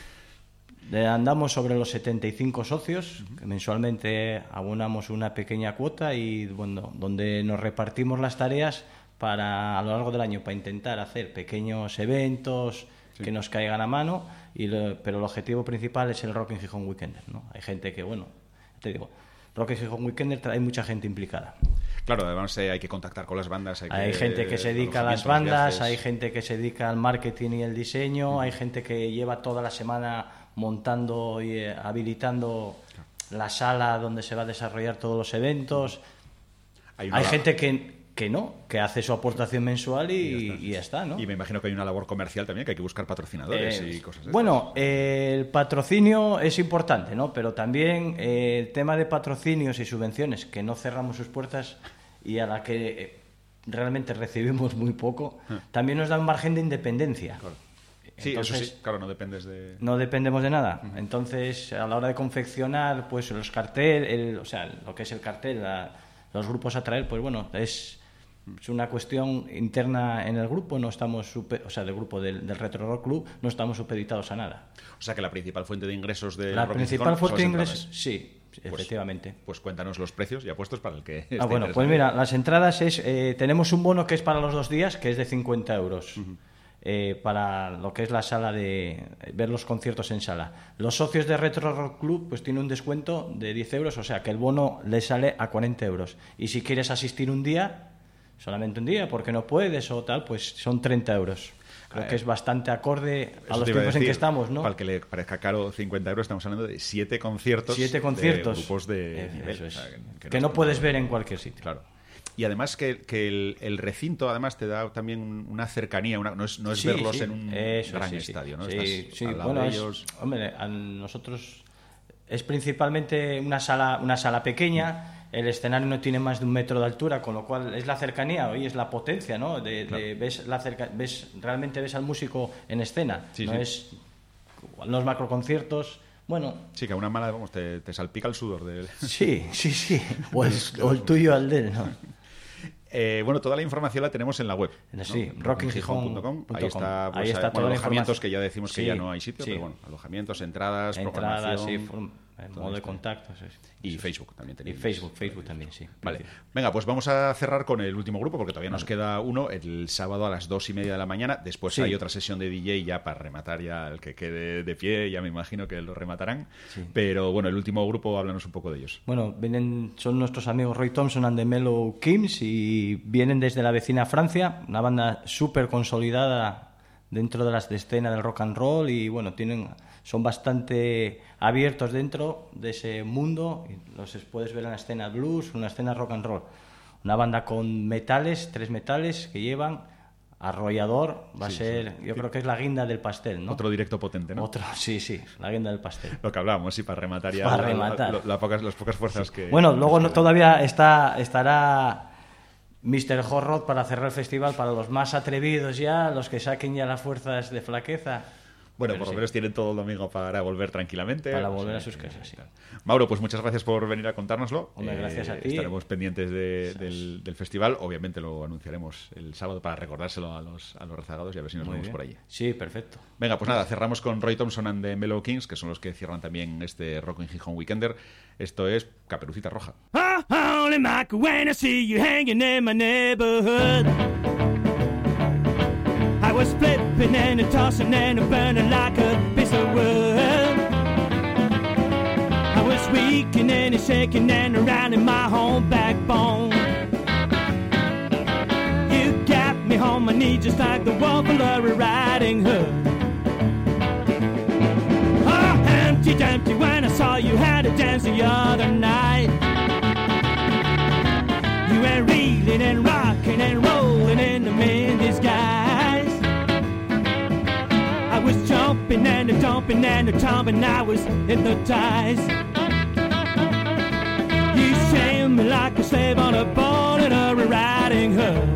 C: De- Andamos sobre los setenta y cinco socios, que mensualmente abonamos una pequeña cuota y bueno, donde nos repartimos las tareas para a lo largo del año para intentar hacer pequeños eventos que nos caigan a mano, y lo- pero el objetivo principal es el Rockin' Gijón Weekender, ¿no? Hay gente que, bueno, te digo, Rockin' Gijón Weekender hay mucha gente implicada.
A: Claro, además eh, hay que contactar con las bandas. Hay,
C: Hay
A: que,
C: gente que se dedica a las
A: alojamientos,
C: bandas,
A: viajes.
C: hay gente que se dedica al marketing y el diseño, hay gente que lleva toda la semana montando y eh, habilitando la sala donde se va a desarrollar todos los eventos.
A: Hay,
C: Hay,
A: una la-
C: gente que, que no, que hace su aportación mensual y, y ya está, ¿no?
A: Y me imagino que hay una labor comercial también, que hay que buscar patrocinadores
C: Eh,
A: y cosas de
C: bueno, eh, el patrocinio es importante, ¿no? Pero también eh, el tema de patrocinios y subvenciones, que no cerramos sus puertas y a la que eh, realmente recibimos muy poco, también nos da un margen de independencia.
A: Claro. Sí,
C: Entonces,
A: eso sí, claro, no dependes de...
C: no dependemos de nada. Entonces, a la hora de confeccionar, pues los cartel, el, o sea, lo que es el cartel, la- los grupos a traer, pues bueno, es, es una cuestión interna en el grupo. No estamos, super- o sea, del grupo del, del Retro Rock Club, no estamos supeditados a nada.
A: O sea que la principal fuente de ingresos de
C: La principal fuente de ingresos, sí,
A: Pues-
C: efectivamente.
A: Pues cuéntanos los precios ya puestos para el que... esté
C: Ah, bueno,
A: interesado.
C: pues mira, las entradas es, eh, tenemos un bono que es para los dos días, que es de cincuenta euros. eh, para lo que es la sala de ver los conciertos en sala. Los socios de Retro Rock Club pues tienen un descuento de diez euros, o sea que el bono les sale a cuarenta euros. Y si quieres asistir un día, solamente un día, porque no puedes o tal, pues son treinta euros. Creo que es bastante acorde a
A: Eso
C: los
A: te iba
C: tiempos
A: decir,
C: en que estamos, ¿no?
A: Para el que le parezca caro cincuenta euros, estamos hablando de siete conciertos.
C: Siete conciertos.
A: De grupos de
C: Eh,
A: nivel.
C: eso es.
A: O sea, que,
C: que
A: es
C: no
A: como-
C: puedes ver en cualquier sitio.
A: Claro. Y además que, que el, el recinto además te da también una cercanía, una, no es, no es
C: Sí,
A: verlos
C: sí.
A: en un
C: Eso,
A: gran
C: sí, sí.
A: estadio, ¿no?
C: Sí,
A: Estás
C: sí.
A: al lado
C: Bueno,
A: de
C: es-
A: ellos.
C: hombre, a nosotros es principalmente una sala, una sala pequeña. El escenario no tiene más de un metro de altura, con lo cual es la cercanía y es la potencia, ¿no? De,
A: Claro.
C: de- ves la cerca, ves realmente ves al músico en escena.
A: Sí,
C: no
A: sí.
C: es los macroconciertos. Bueno,
A: Sí, que a una mala, vamos, te, te salpica el sudor del...
C: sí, sí, sí. O el, o el tuyo al de él, ¿no?
A: Eh, bueno, toda la información la tenemos en la web.
C: Sí,
A: ¿no?
C: rocking
A: rockingijón
C: gijón
A: punto com.
C: punto
A: Ahí
C: com.
A: está, pues,
C: Ahí está
A: bueno,
C: toda la
A: alojamientos
C: información.
A: que ya decimos que
C: Sí,
A: ya no hay sitio,
C: sí.
A: pero bueno, alojamientos, entradas,
C: Entradas, sí,
A: programación
C: form- eh, modo de contacto. Eso es.
A: y Facebook también
C: Y
A: tenéis.
C: Facebook, Facebook también, sí.
A: Vale, venga, pues vamos a cerrar con el último grupo porque todavía nos queda uno el sábado a las dos y media de la mañana. Después
C: Sí.
A: hay otra sesión de D J ya para rematar ya el que quede de pie, ya me imagino que lo rematarán. Pero bueno, el último grupo, háblanos un poco de ellos.
C: Bueno, vienen, son nuestros amigos Roy Thompson and the Mellow Kings y vienen desde la vecina Francia, una banda súper consolidada dentro de las de escena del rock and roll y bueno, tienen, son bastante abiertos dentro de ese mundo. Y los puedes ver en la escena blues, una escena rock and roll. Una banda con metales, tres metales que llevan, arrollador, va
A: Sí,
C: a ser,
A: sí.
C: yo creo que es la guinda del pastel, ¿no?
A: Otro directo potente, ¿no?
C: Otro, sí, sí, la guinda del pastel.
A: Lo que hablábamos, sí, para rematar ya
C: Para
A: la-
C: rematar.
A: la- la pocas, las pocas fuerzas que...
C: Bueno, luego
A: que
C: no,
A: quedan.
C: todavía está, estará mister Hot Rod para cerrar el festival para los más atrevidos ya, los que saquen ya las fuerzas de flaqueza.
A: Bueno,
C: Pero
A: por lo
C: sí,
A: menos tienen todo el domingo para volver tranquilamente.
C: para
A: O
C: volver
A: sea
C: a sus
A: que-
C: casas, sí.
A: Mauro, pues muchas gracias por venir a contárnoslo.
C: Hombre, gracias a ti.
A: Estaremos pendientes de- del, del festival. Obviamente lo anunciaremos el sábado para recordárselo a los, a los rezagados y a ver si nos
C: Muy
A: vemos
C: bien.
A: por allí.
C: Sí, perfecto.
A: Venga, pues nada, cerramos con Roy Thompson and the Mellow Kings, que son los que cierran también este Rock in Gijón Weekender. Esto es Caperucita Roja.
F: Oh, holy Michael, when I see you hanging in my neighborhood, I was flipping and a tossing and a burning like a piece of wood. I was weaking and a shaking and around in my whole backbone. You got me on my knees just like the wolf of Lurie Riding Hood. Oh, empty, empty when I saw you had a dance the other night. You were reeling and rocking and rolling in the in disguise. I was jumping and a jumping and a jumping, I was hypnotized. You shamed me like a slave on a boat in a riding hood.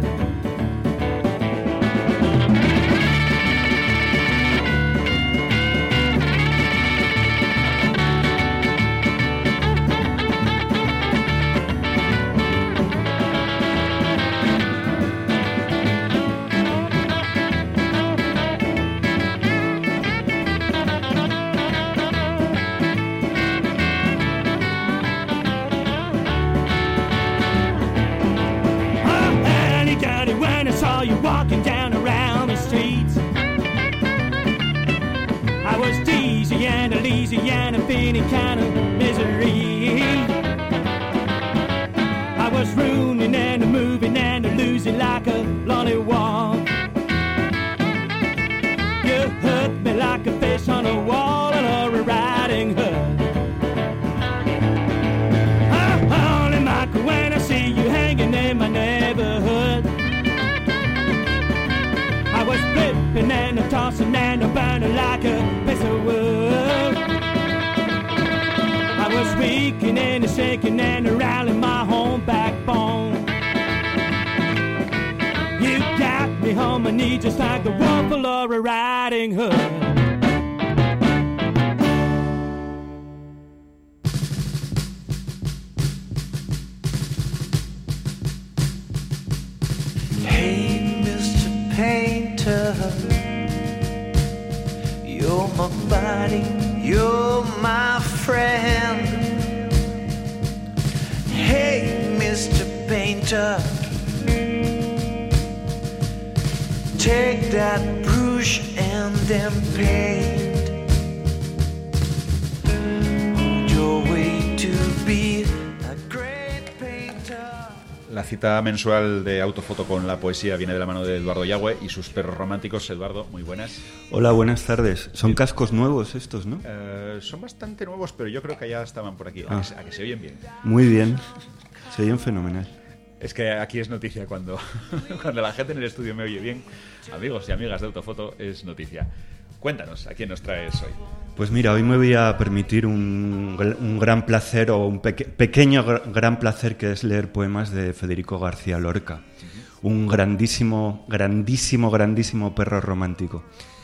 F: Saw you walking down around the streets. I was dizzy and uneasy and a feeling kind of misery. I was ruining and moving and losing like a lonely wall. You hurt me like a fish on a wall or a riding hood. Oh, holy Michael, when I see you hanging in my neighborhood, I was flipping and a tossing and a burning like a piece of wood. I was weaking and a shaking and a rattling my whole backbone. You got me on my knees just like the wolf of Lurie Riding Hood.
G: Hey, Mister Painter, you're my body, you're my friend. Hey, Mister Painter, take that bruise them paint on your way to be a great painter.
A: La cita mensual de Autofoto con la poesía viene de la mano de Eduardo Yagüe y sus perros románticos. Eduardo, muy buenas.
H: Hola, buenas tardes. Son cascos nuevos estos, ¿no?
A: Eh, son bastante nuevos, pero yo creo que ya estaban por aquí.
H: Ah.
A: A, que se, a que se oyen bien.
H: Muy bien. Se oyen fenomenal.
A: Es que aquí es noticia cuando, cuando la gente en el estudio me oye bien. Amigos y amigas de Autofoto, es noticia. Cuéntanos, ¿a quién nos traes hoy?
H: Pues mira, hoy me voy a permitir un, un gran placer o un peque, pequeño gran placer, que es leer poemas de Federico García Lorca. Uh-huh. Un grandísimo, grandísimo, grandísimo perro romántico.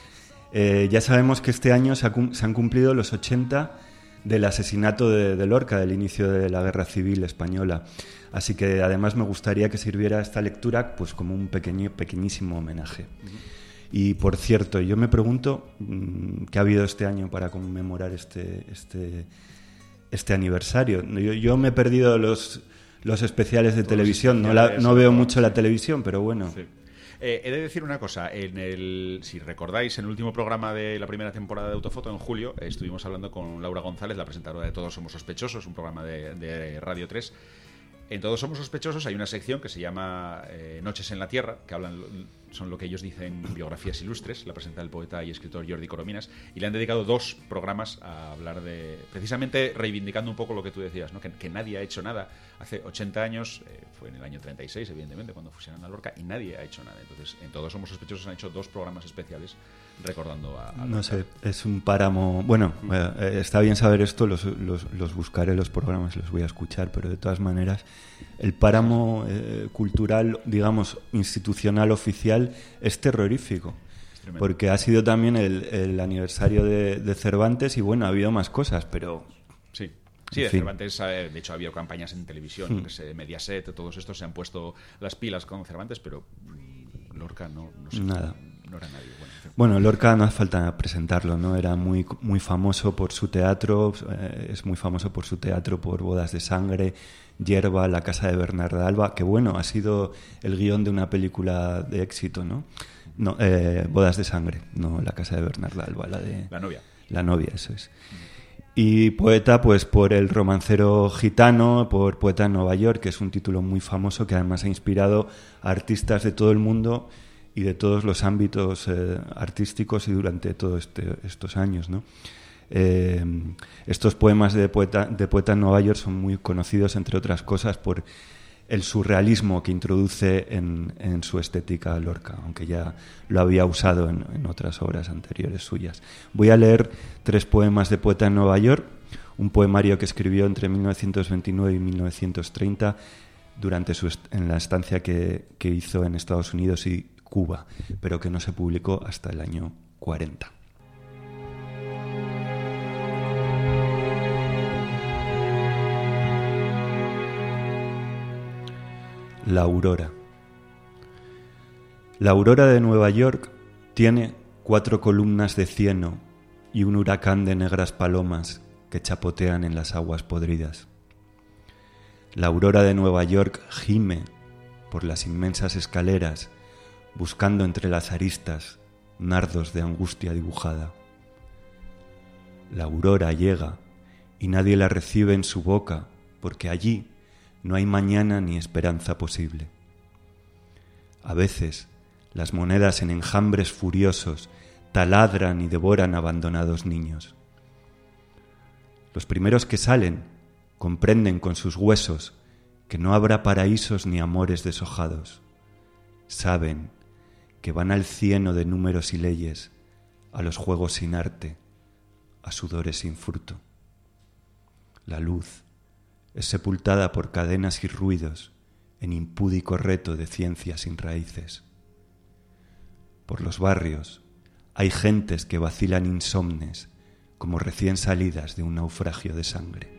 H: Eh, ya sabemos que este año se, ha, se han cumplido los ochenta del asesinato de, de Lorca, del inicio de la Guerra Civil Española. Así que además me gustaría que sirviera esta lectura pues como un pequeño, pequeñísimo homenaje. Uh-huh. Y por cierto, yo me pregunto mmm, qué ha habido este año para conmemorar este, este, este aniversario. Yo, yo me he perdido los, los especiales de Todos televisión, no, la, no veo mucho la televisión, pero bueno.
A: Sí. Eh, he de decir una cosa, en el, si recordáis, en el último programa de la primera temporada de Autofoto, en julio, eh, estuvimos hablando con Laura González, la presentadora de Todos Somos Sospechosos, un programa de, de Radio tres. En Todos Somos Sospechosos hay una sección que se llama eh, Noches en la Tierra, que hablan, son lo que ellos dicen biografías ilustres. La presenta el poeta y escritor Jordi Corominas, y le han dedicado dos programas a hablar de, precisamente reivindicando un poco lo que tú decías, ¿no? que, que nadie ha hecho nada. Hace ochenta años, eh, fue en el año treinta y seis, evidentemente, cuando fusionaron a Lorca, y nadie ha hecho nada. Entonces, en Todos Somos Sospechosos han hecho dos programas especiales recordando a, a Lorca.
H: No sé, es un páramo... Bueno, eh, está bien saber esto, los, los, los buscaré los programas, los voy a escuchar, pero de todas maneras, el páramo eh, cultural, digamos, institucional, oficial, es terrorífico. Es porque ha sido también el, el aniversario de, de Cervantes y, bueno, ha habido más cosas, pero...
A: Sí. Sí, de Cervantes, de hecho, ha habido campañas en televisión, hmm. sé, Mediaset, todos estos se han puesto las pilas con Cervantes, pero Lorca no, no, sé,
H: Nada.
A: no era nadie. Bueno, en fin.
H: Bueno, Lorca no hace falta presentarlo, ¿no? Era muy, muy famoso por su teatro, eh, es muy famoso por su teatro, por Bodas de Sangre, Yerba, La Casa de Bernarda Alba, que bueno, ha sido el guión de una película de éxito, ¿no? No, eh, Bodas de Sangre, no La Casa de Bernarda Alba, la de...
A: La novia.
H: La novia, eso es. Y poeta, pues por El romancero gitano, por Poeta en Nueva York, que es un título muy famoso que además ha inspirado a artistas de todo el mundo y de todos los ámbitos eh, artísticos y durante todos este, estos años, ¿no? Eh, estos poemas de poeta, de Poeta en Nueva York son muy conocidos, entre otras cosas, por el surrealismo que introduce en, en su estética Lorca, aunque ya lo había usado en, en otras obras anteriores suyas. Voy a leer tres poemas de Poeta en Nueva York, un poemario que escribió entre mil novecientos veintinueve y mil novecientos treinta durante su est- en la estancia que, que hizo en Estados Unidos y Cuba, pero que no se publicó hasta el año cuarenta. La aurora. La aurora de Nueva York tiene cuatro columnas de cieno y un huracán de negras palomas que chapotean en las aguas podridas. La aurora de Nueva York gime por las inmensas escaleras, buscando entre las aristas nardos de angustia dibujada. La aurora llega y nadie la recibe en su boca, porque allí no hay mañana ni esperanza posible. A veces, las monedas en enjambres furiosos taladran y devoran abandonados niños. Los primeros que salen comprenden con sus huesos que no habrá paraísos ni amores deshojados. Saben que van al cieno de números y leyes, a los juegos sin arte, a sudores sin fruto. La luz es sepultada por cadenas y ruidos en impúdico reto de ciencia sin raíces. Por los barrios hay gentes que vacilan insomnes como recién salidas de un naufragio de sangre.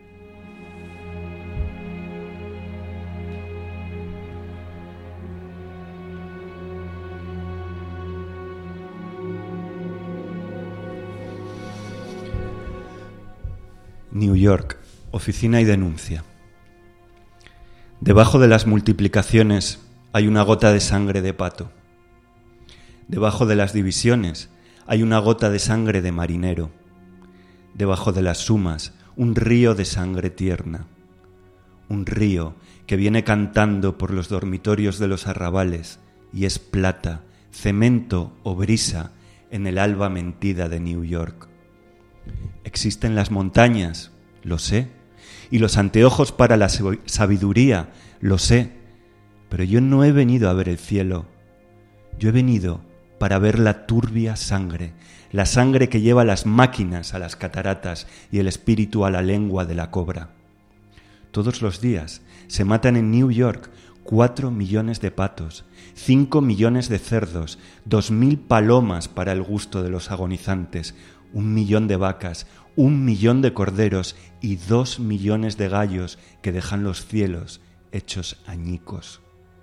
H: New York, oficina y denuncia. Debajo de las multiplicaciones hay una gota de sangre de pato. Debajo de las divisiones hay una gota de sangre de marinero. Debajo de las sumas, un río de sangre tierna. Un río que viene cantando por los dormitorios de los arrabales y es plata, cemento o brisa en el alba mentida de New York. Existen las montañas, lo sé, y los anteojos para la sabiduría, lo sé, pero yo no he venido a ver el cielo. Yo he venido para ver la turbia sangre, la sangre que lleva las máquinas a las cataratas y el espíritu a la lengua de la cobra. Todos los días se matan en New York cuatro millones de patos, cinco millones de cerdos, dos mil palomas para el gusto de los agonizantes, un millón de vacas, un millón de corderos y dos millones de gallos que dejan los cielos hechos añicos.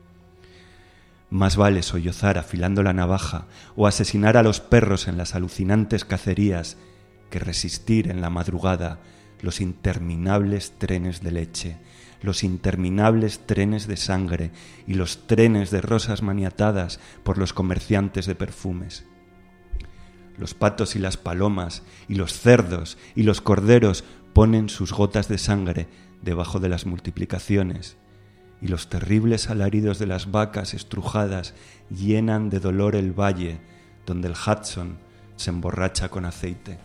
H: Más vale sollozar afilando la navaja o asesinar a los perros en las alucinantes cacerías que resistir en la madrugada los interminables trenes de leche, los interminables trenes de sangre y los trenes de rosas maniatadas por los comerciantes de perfumes. Los patos y las palomas y los cerdos y los corderos ponen sus gotas de sangre debajo de las multiplicaciones y los terribles alaridos de las vacas estrujadas llenan de dolor el valle donde el Hudson se emborracha con aceite.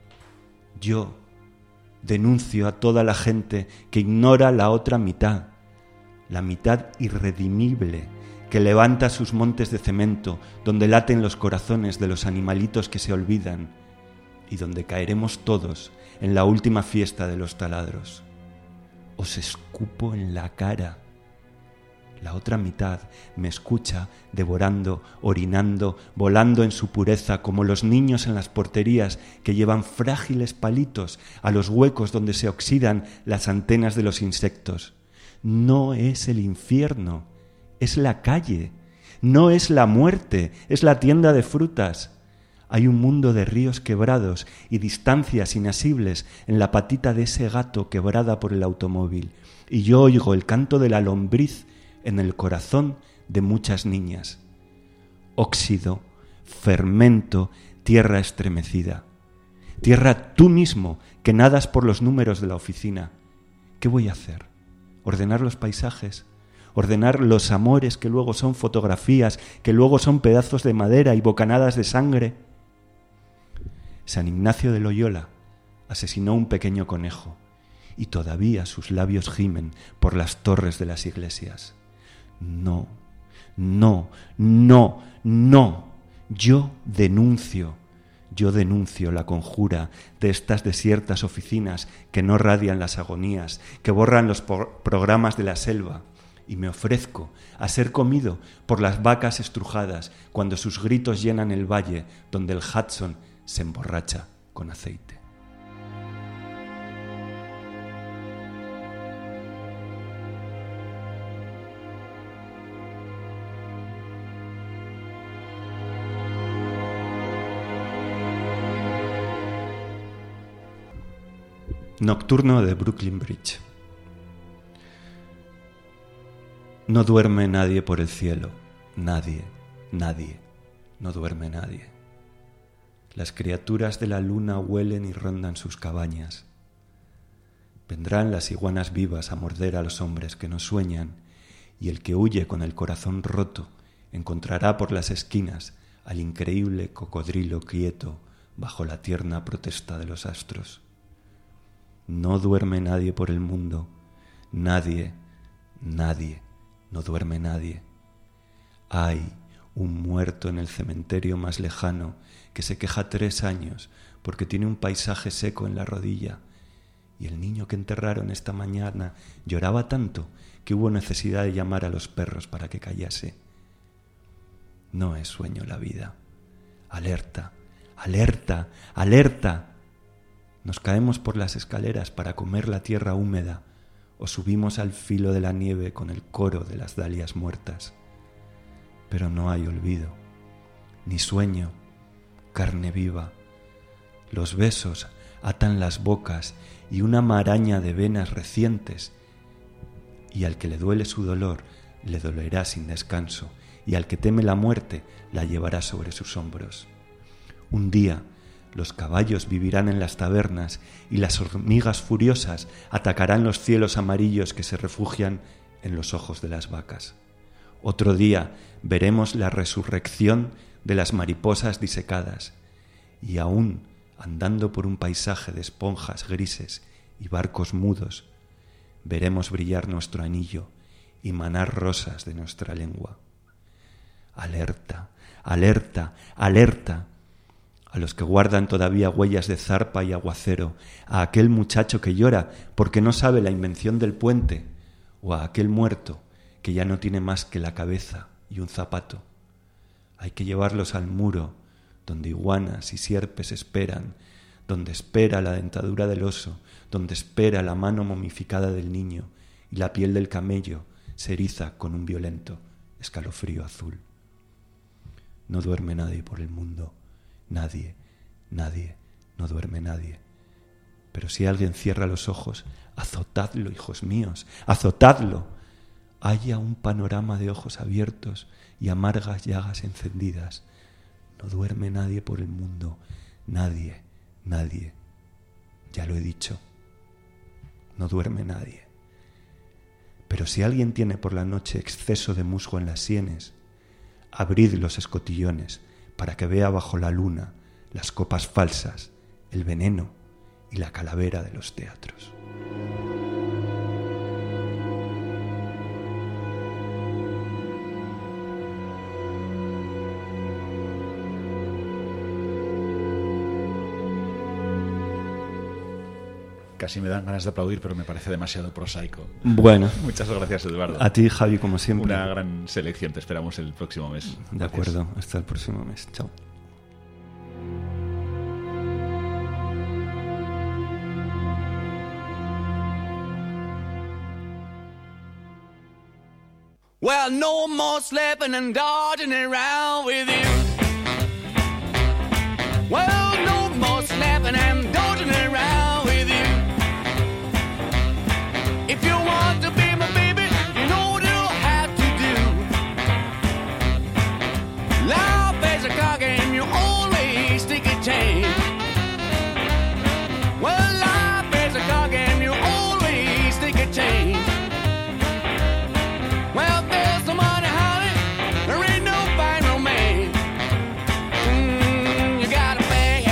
H: Yo denuncio a toda la gente que ignora la otra mitad, la mitad irredimible que levanta sus montes de cemento, donde laten los corazones de los animalitos que se olvidan y donde caeremos todos en la última fiesta de los taladros. Os escupo en la cara. La otra mitad me escucha devorando, orinando, volando en su pureza como los niños en las porterías que llevan frágiles palitos a los huecos donde se oxidan las antenas de los insectos. No es el infierno, es la calle. No es la muerte, es la tienda de frutas. Hay un mundo de ríos quebrados y distancias inasibles en la patita de ese gato quebrada por el automóvil. Y yo oigo el canto de la lombriz en el corazón de muchas niñas. Óxido, fermento, tierra estremecida. Tierra tú mismo, que nadas por los números de la oficina. ¿Qué voy a hacer? ¿Ordenar los paisajes? ¿Ordenar los amores que luego son fotografías, que luego son pedazos de madera y bocanadas de sangre? San Ignacio de Loyola asesinó un pequeño conejo y todavía sus labios gimen por las torres de las iglesias. No, no, no, no. Yo denuncio, yo denuncio la conjura de estas desiertas oficinas que no radian las agonías, que borran los por- programas de la selva, y me ofrezco a ser comido por las vacas estrujadas cuando sus gritos llenan el valle donde el Hudson se emborracha con aceite. Nocturno de Brooklyn Bridge. No duerme nadie por el cielo, nadie, nadie, no duerme nadie. Las criaturas de la luna huelen y rondan sus cabañas. Vendrán las iguanas vivas a morder a los hombres que no sueñan, y el que huye con el corazón roto encontrará por las esquinas al increíble cocodrilo quieto bajo la tierna protesta de los astros. No duerme nadie por el mundo, nadie, nadie, no duerme nadie. Hay un muerto en el cementerio más lejano que se queja tres años porque tiene un paisaje seco en la rodilla, y el niño que enterraron esta mañana lloraba tanto que hubo necesidad de llamar a los perros para que callase. No es sueño la vida. Alerta, alerta, alerta. Nos caemos por las escaleras para comer la tierra húmeda o subimos al filo de la nieve con el coro de las dalias muertas. Pero no hay olvido, ni sueño, carne viva. Los besos atan las bocas y una maraña de venas recientes, y al que le duele su dolor le dolerá sin descanso, y al que teme la muerte la llevará sobre sus hombros. Un día los caballos vivirán en las tabernas y las hormigas furiosas atacarán los cielos amarillos que se refugian en los ojos de las vacas. Otro día veremos la resurrección de las mariposas disecadas y aún andando por un paisaje de esponjas grises y barcos mudos, veremos brillar nuestro anillo y manar rosas de nuestra lengua. Alerta, alerta, alerta a los que guardan todavía huellas de zarpa y aguacero, a aquel muchacho que llora porque no sabe la invención del puente, o a aquel muerto que ya no tiene más que la cabeza y un zapato. Hay que llevarlos al muro, donde iguanas y sierpes esperan, donde espera la dentadura del oso, donde espera la mano momificada del niño y la piel del camello se eriza con un violento escalofrío azul. No duerme nadie por el mundo, nadie, nadie, no duerme nadie. Pero si alguien cierra los ojos, azotadlo, hijos míos, azotadlo. Haya un panorama de ojos abiertos y amargas llagas encendidas. No duerme nadie por el mundo, nadie, nadie. Ya lo he dicho, no duerme nadie. Pero si alguien tiene por la noche exceso de musgo en las sienes, abrid los escotillones para que vea bajo la luna las copas falsas, el veneno y la calavera de los teatros.
A: Casi me dan ganas de aplaudir, pero me parece demasiado prosaico.
H: Bueno.
A: Muchas gracias, Eduardo.
H: A ti, Javi, como siempre.
A: Una gran selección. Te esperamos el próximo mes.
H: De
A: Gracias.
H: acuerdo. Hasta el próximo mes. Chao.
D: Well, no more slipping and dodging around with you. Well, no more slapping and dodging around with you. If you want to be my baby, you know what you'll have to do. Life is a car game, you always stick a chain. Well, life is a car game, you always stick a chain. Well, there's no money, honey, there ain't no fine romance. Mm, you gotta pay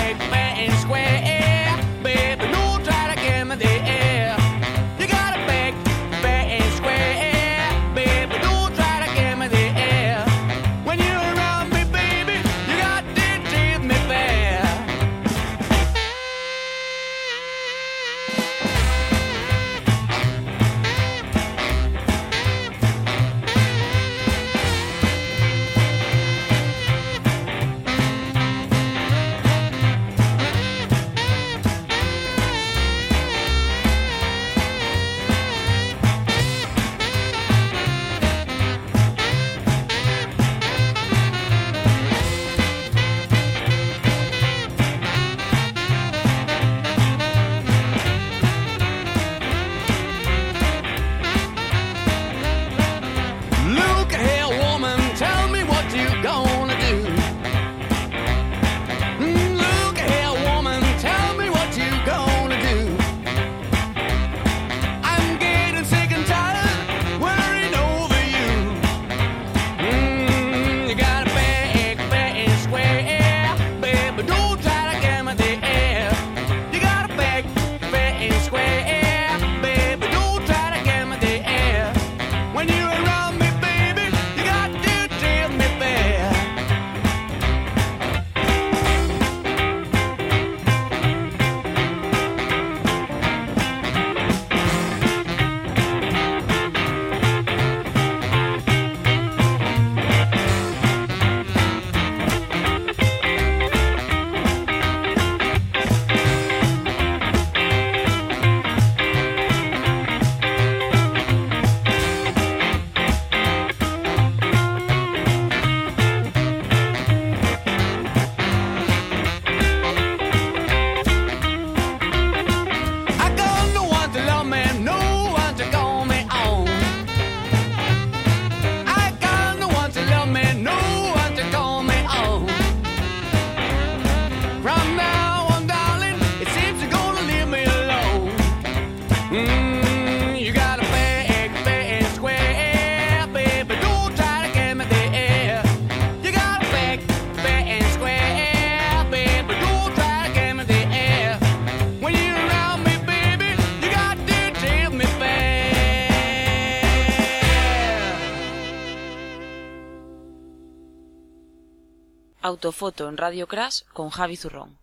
I: Autofoto en Radio Crash con Javi Zurrón.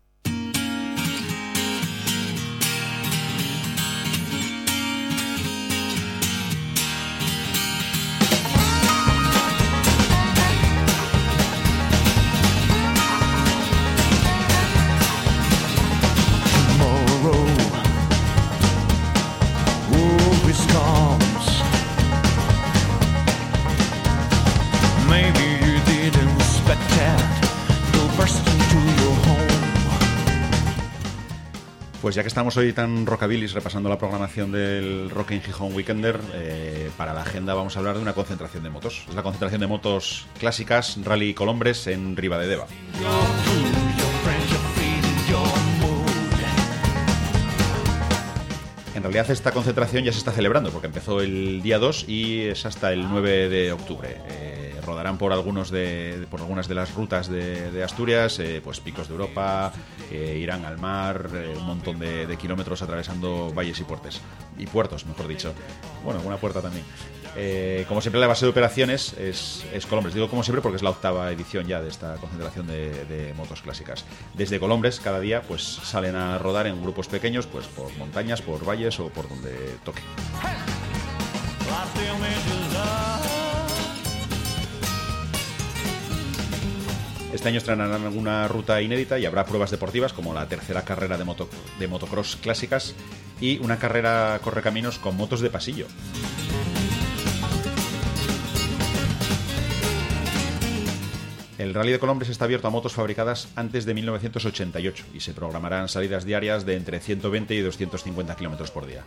A: Pues ya que estamos hoy tan rockabilis repasando la programación del Rockin' Gijón Weekender, eh, para la agenda vamos a hablar de una concentración de motos. Es la concentración de motos clásicas Rally Colombres en Ribadedeva. En realidad esta concentración ya se está celebrando porque empezó el día dos y es hasta el nueve de octubre. Eh, rodarán por algunos de por algunas de las rutas de, de Asturias, eh, pues picos de Europa, eh, irán al mar, eh, un montón de, de kilómetros atravesando valles y puertos, y puertos, mejor dicho. Bueno, alguna puerta también. Eh, como siempre, la base de operaciones es, es Colombres. Digo como siempre porque es la octava edición ya de esta concentración de, de motos clásicas. Desde Colombres, cada día pues salen a rodar en grupos pequeños, pues por montañas, por valles o por donde toque. Este año estrenarán alguna ruta inédita y habrá pruebas deportivas como la tercera carrera de, moto, de motocross clásicas y una carrera correcaminos con motos de pasillo. El Rally de Colombres está abierto a motos fabricadas antes de mil novecientos ochenta y ocho y se programarán salidas diarias de entre ciento veinte y doscientos cincuenta kilómetros por día.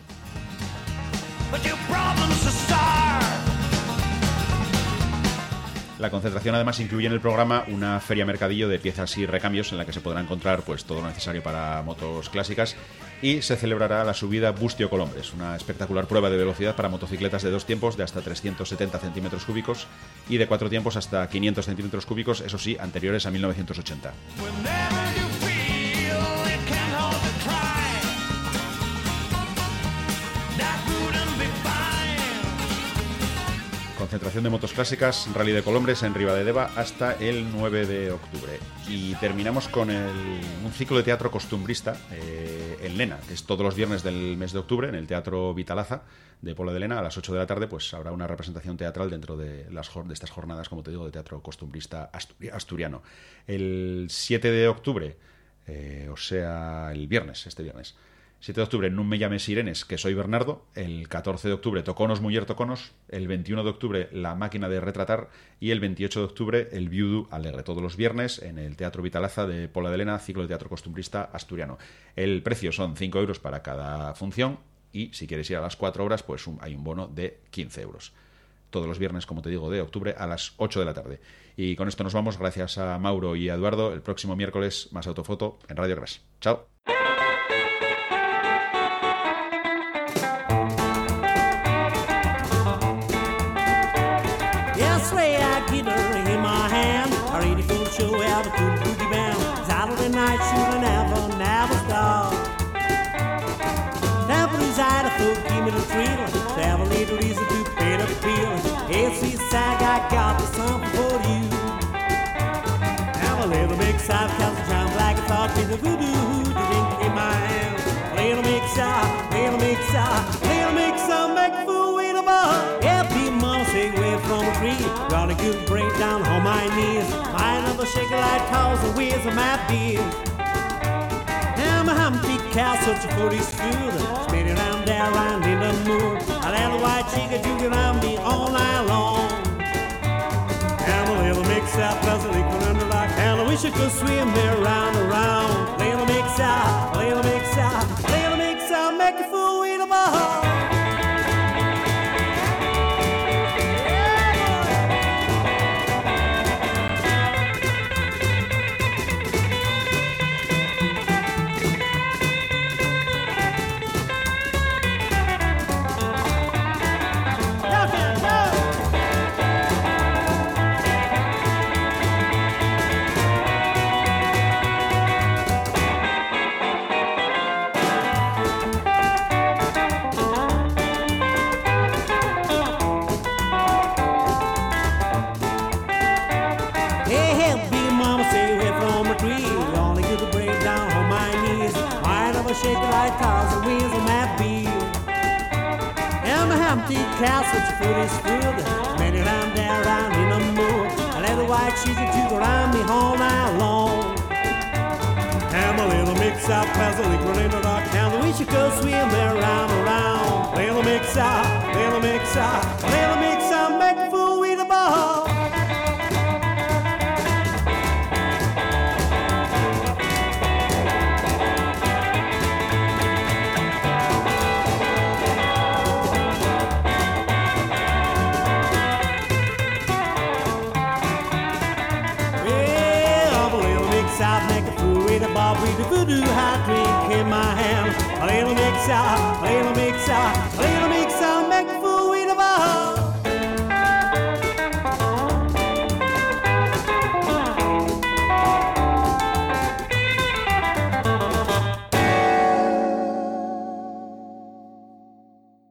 A: La concentración además incluye en el programa una feria mercadillo de piezas y recambios en la que se podrá encontrar pues todo lo necesario para motos clásicas y se celebrará la subida Bustio Colombres, una espectacular prueba de velocidad para motocicletas de dos tiempos de hasta trescientos setenta centímetros cúbicos y de cuatro tiempos hasta quinientos centímetros cúbicos, eso sí, anteriores a mil novecientos ochenta. Concentración de motos clásicas, Rally de Colombres en Ribadedeva hasta el nueve de octubre. Y terminamos con el, un ciclo de teatro costumbrista eh, en Lena, que es todos los viernes del mes de octubre en el Teatro Vitalaza de Pola de Lena a las ocho de la tarde, pues habrá una representación teatral dentro de, las, de estas jornadas, como te digo, de teatro costumbrista asturiano. El siete de octubre, eh, o sea, el viernes, este viernes, siete de octubre, No me llames Sirenes, que soy Bernardo. El catorce de octubre, Toconos, Muller, Toconos. El veintiuno de octubre, La máquina de retratar. Y el veintiocho de octubre, El viudu alegre. Todos los viernes en el Teatro Vitalaza de Pola de Lena, ciclo de teatro costumbrista asturiano. El precio son cinco euros para cada función. Y si quieres ir a las cuatro horas, pues un, hay un bono de quince euros. Todos los viernes, como te digo, de octubre a las ocho de la tarde. Y con esto nos vamos, gracias a Mauro y a Eduardo. El próximo miércoles, más Autofoto en Radio Crash. Chao.
F: Show ever to boogie band. Saturday night shooting never, never stop. Never desire to give me the thrill. Never need a reason to pay the bill. Hey, see, sag, I got something for you. Have a little mix up, cause the jam like a thought with the voodoo. Drink in my hand. Little mix up, little mix up, little mix up, make a fool with a ball. Yeah, people mama say away from a tree. Got a good break down on my knees. My number shaking like cows and wheels of my beer. I'm a humpy cow searching for this food. Spinning around there, around in the moon. A little white chicken juking around me all night long. I'm a little mix up, cause I liquid under rock. And I wish I could swim there round and round. Little mix up, little mix up, little mix up, make a fool with a ball. white cars and wheels on that beer. And my empty castle's foot is food. Many round there round in the moon. I let the white cheese to go around me all night long. And my little mix-up has a liquor in the dark town. We should go swim there round and round. Little mix-up, little mix-up, little mix-up, make a fool with the ball. I'll make a fool with a bob with a voodoo hot drink in my hand. A little mix-up, a little mix-up,